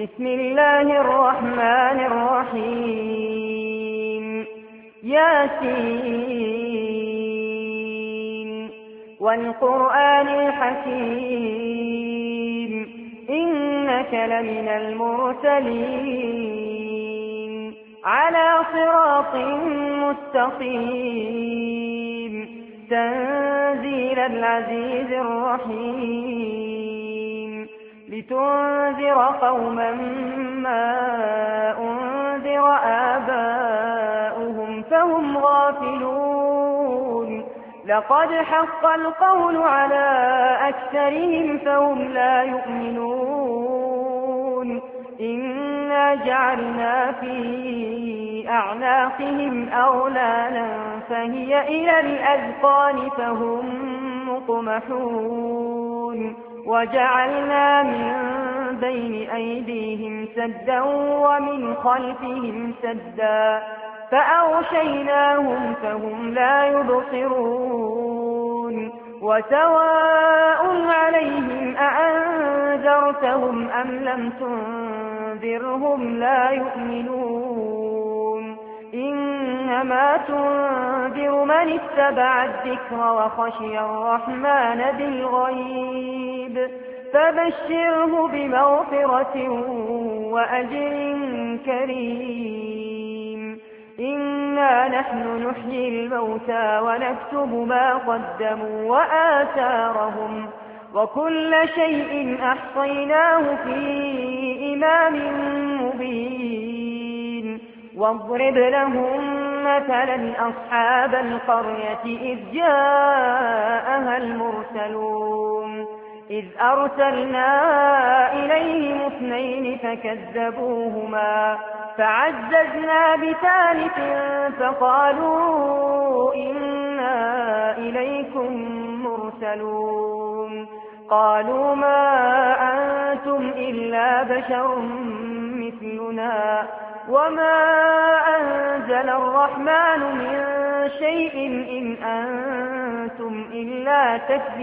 بسم الله الرحمن الرحيم ياسين والقرآن الحكيم إنك لمن المرسلين على صراط مستقيم تنزيل العزيز الرحيم لتنذر قوما ما أنذر آباؤهم فهم غافلون لقد حق القول على أكثرهم فهم لا يؤمنون إنا جعلنا في أعناقهم أغلالا فهي إلى الأذقان فهم مطمحون وجعلنا من بين أيديهم سدا ومن خلفهم سدا فأغشيناهم فهم لا يبصرون وسواء عليهم أأنذرتهم أم لم تنذرهم لا يؤمنون إنما تنذر من اتبع الذكر وخشي الرحمن بالغيب فبشره بمغفرة وأجر كريم إنا نحن نحيي الموتى ونكتب ما قدموا وآثارهم وكل شيء أحصيناه في إمام مبين واضرب لهم مثلا أصحاب القرية إذ جاءها المرسلون إذ أرسلنا إليهم 2 فكذبوهما فعززنا بثالث فقالوا إنا إليكم مرسلون قالوا ما أنتم إلا بشر مثلنا وما أنزل الرحمن من شيء إن أنتم إلا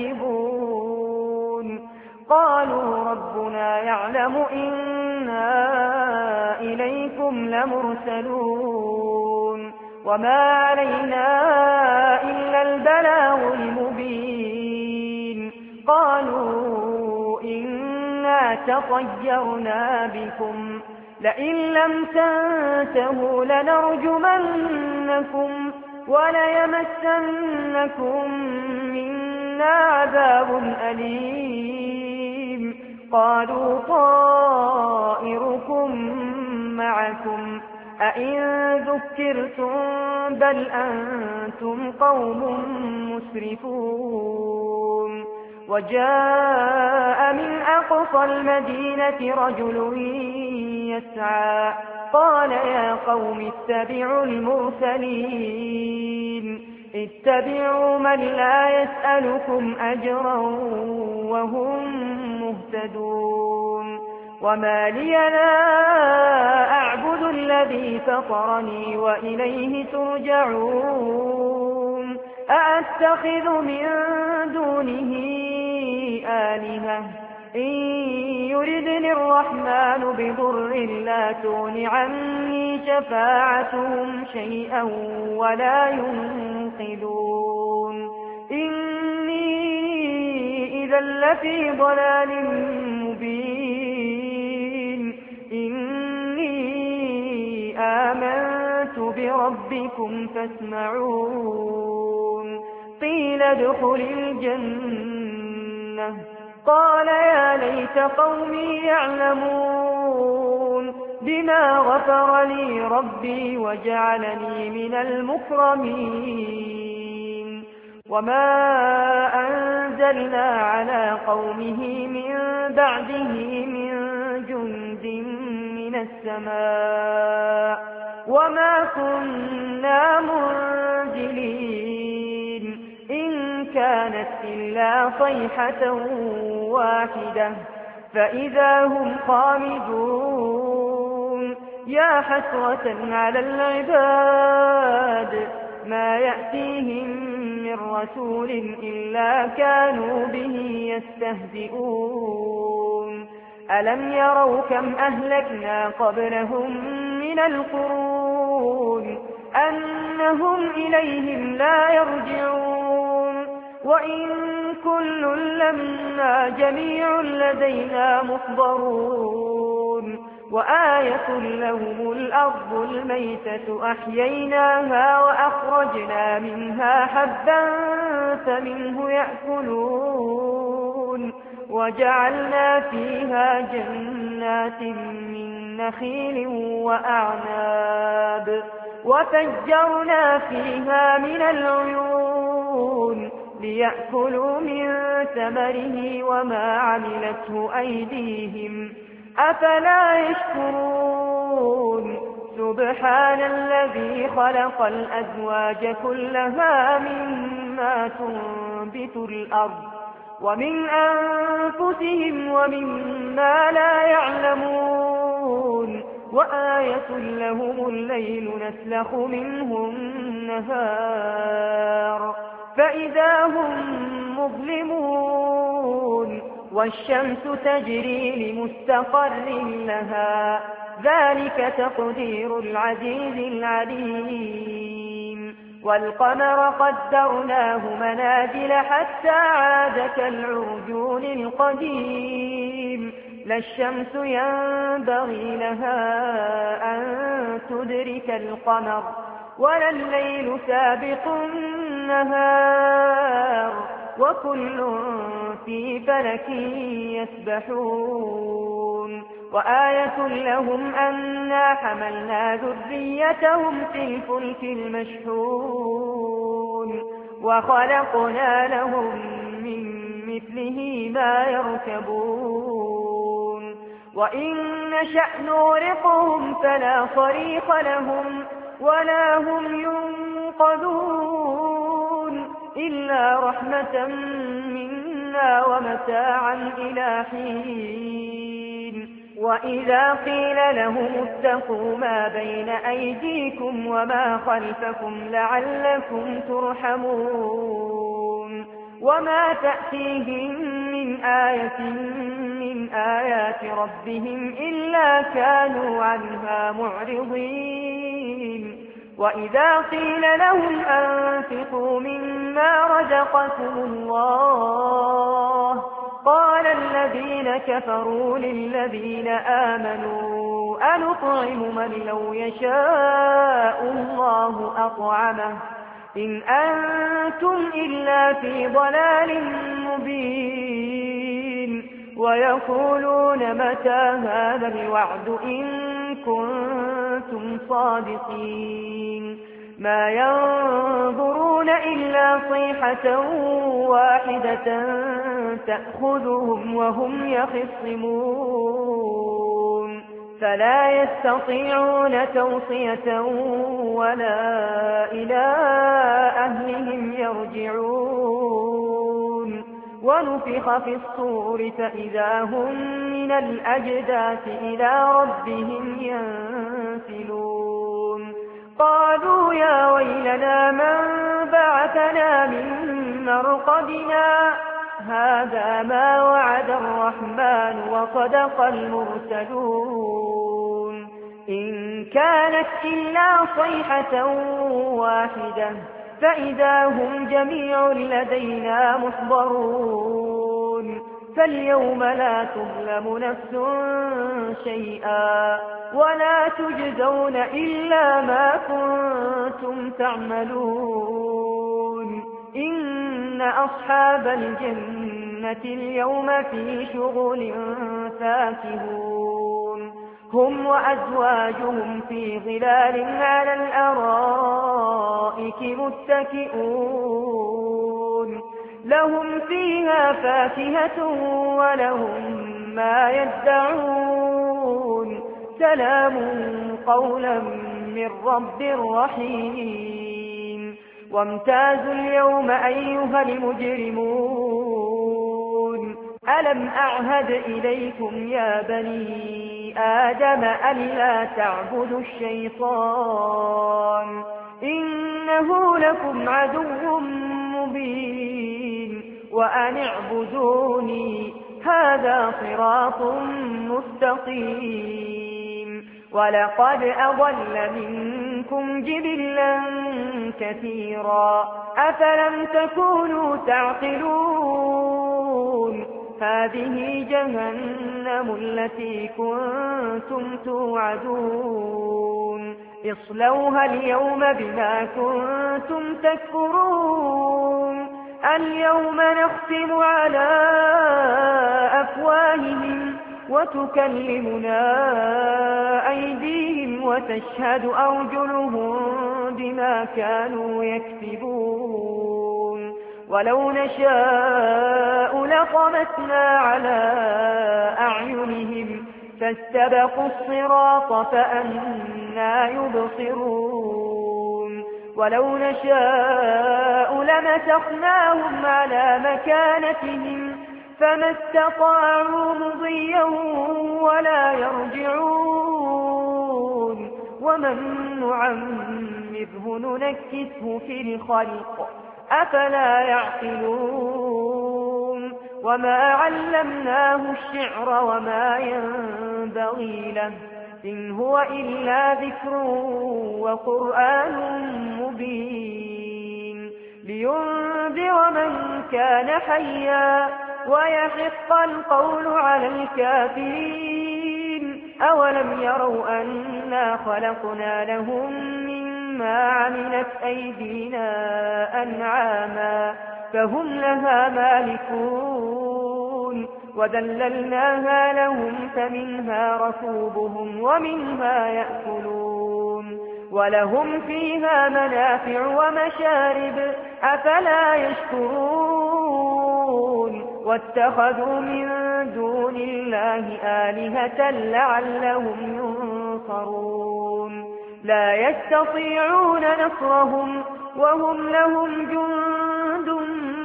تكذبون قالوا ربنا يعلم إنا إليكم لمرسلون وما علينا إلا البلاغ المبين قالوا إنا تطيرنا بكم لئن لم تنتهوا لنرجمنكم وليمسنكم منا عذاب أليم قالوا طائركم معكم أئن ذكرتم بل أنتم قوم مسرفون وجاء من أقصى المدينة رجل يسعى قال يا قوم اتبعوا المرسلين اتبعوا من لا يسألكم أجرا وهم مهتدون وما لي لا أعبد الذي فطرني وإليه ترجعون أأتخذ من دونه آلهة إن يردني الرحمن بضر لا تغن عني شفاعتهم شيئا ولا ينقذون إني إذا لفي ضلال مبين إني آمنت بربكم فاسمعون قيل ادخل الجنة قال يا ليت قومي يعلمون بما غفر لي ربي وجعلني من المكرمين وما أنزلنا على قومه من بعده من جند من السماء وما كنا منزلين إن كانت إلا صيحة واحدة فإذا هم خامدون يا حسرة على العباد ما يأتيهم من رسول إلا كانوا به يستهزئون ألم يروا كم أهلكنا قبلهم من القرون أنهم إليهم لا يرجعون وإن كل لما جميع لدينا محضرون وآية لهم الأرض الميتة أحييناها وأخرجنا منها حبا فمنه يأكلون وجعلنا فيها جنات من نخيل وأعناب وفجرنا فيها من العيون ليأكلوا من ثمره وما عملته أيديهم أفلا يشكرون سبحان الذي خلق الأزواج كلها مما تنبت الأرض ومن أنفسهم ومما لا يعلمون وآية لهم الليل نسلخ منه النهار فإذا هم مظلمون والشمس تجري لمستقر لها ذلك تقدير العزيز العليم والقمر قدرناه منازل حتى عاد كالعرجون القديم لا الشمس ينبغي لها أن تدرك القمر ولا الليل سابق النهار وكل في فلك يسبحون وآية لهم أنا حملنا ذريتهم في الفلك المشحون وخلقنا لهم من مثله ما يركبون وإن نشأ نغرقهم فلا صريخ لهم ولا هم ينقذون إلا رحمة منا ومتاعا إلى حين وإذا قيل لهم اتقوا ما بين أيديكم وما خلفكم لعلكم ترحمون وما تأتيهم من آية من آيات ربهم إلا كانوا عنها معرضين وإذا قيل لهم أنفقوا مما رزقكم الله قال الذين كفروا للذين آمنوا أنطعم من لو يشاء الله أطعمه إن أنتم إلا في ضلال مبين ويقولون متى هذا الوعد إن كنتم صادقين ما ينظرون إلا صيحة واحدة تأخذهم وهم يخصمون فلا يستطيعون توصية ولا إلى أهلهم يرجعون ونفخ في الصور فإذا هم من الأجداث إلى ربهم ينسلون قالوا يا ويلنا من بعثنا من مرقدنا هذا ما وعد الرحمن وصدق المرسلون إن كانت إلا صيحة واحدة فإذا هم جميع لدينا محضرون فاليوم لا تظلم نفس شيئا ولا تجزون إلا ما كنتم تعملون إن أصحاب الجنة اليوم في شغل فاكهون هم وأزواجهم في ظلال على الأرائك متكئون لهم فيها فاكهة ولهم ما يدعون سلام قولا من رب رحيم وامتازوا اليوم أيها المجرمون ألم أعهد إليكم يا بني آدم ألا تعبدوا الشيطان إنه لكم عدو مبين وأن اعبدوني هذا صراط مستقيم ولقد أضل منكم جبلا كثيرا أفلم تكونوا تعقلون هذه جهنم التي كنتم توعدون اصلوها اليوم بما كنتم تكفرون اليوم نختم على أفواههم وتكلمنا أيديهم وتشهد أرجلهم بما كانوا يكسبون ولو نشاء لطمسنا على أعينهم فاستبقوا الصراط فأنى يبصرون ولو نشاء لمسخناهم على مكانتهم فما استطاعوا مضيا ولا يرجعون ومن نعمره ننكسه في الخلق أفلا يعقلون وما علمناه الشعر وما ينبغي له إن هو إلا ذكر وقرآن مبين لينذر من كان حيا ويحق القول على الكافرين أولم يروا أنا خلقنا لهم مما عملت أيدينا أنعاما فهم لها مالكون وذللناها لهم فمنها ركوبهم ومنها يأكلون ولهم فيها منافع ومشارب أفلا يشكرون واتخذوا من دون الله آلهة لعلهم ينصرون لا يستطيعون نصرهم وهم لهم جند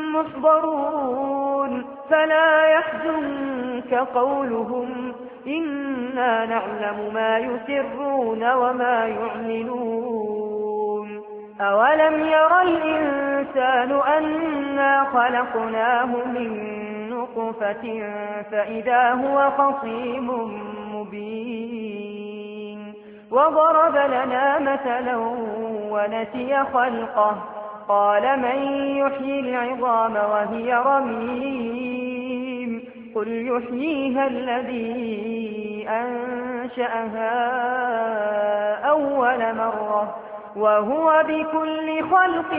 محضرون فلا يحزنك قولهم إنا نعلم ما يسرون وما يعلنون أولم ير الإنسان أنا خلقناه من نطفة فإذا هو خصيم مبين وضرب لنا مثلا ونسي خلقه قال من يحيي العظام وهي رميم قل يحييها الذي أنشأها أول مرة وهو بكل خلق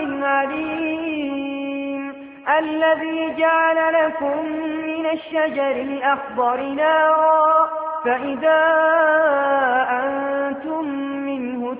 عليم الذي جعل لكم من الشجر الأخضر نارا فإذا أنتم منه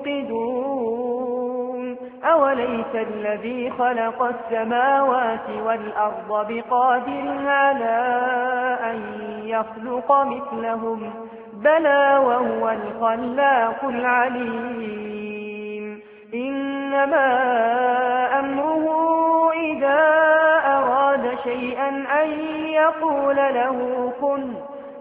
توقدون أوليس الذي خلق السماوات والأرض بقادر على أن يخلق مثلهم بلى وهو الخلاق العليم إنما أمره إذا أراد شيئا أن يقول له كن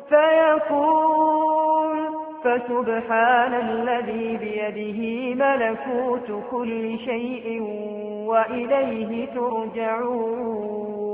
فيكون فسبحان الذي بيده ملكوت كل شيء وإليه ترجعون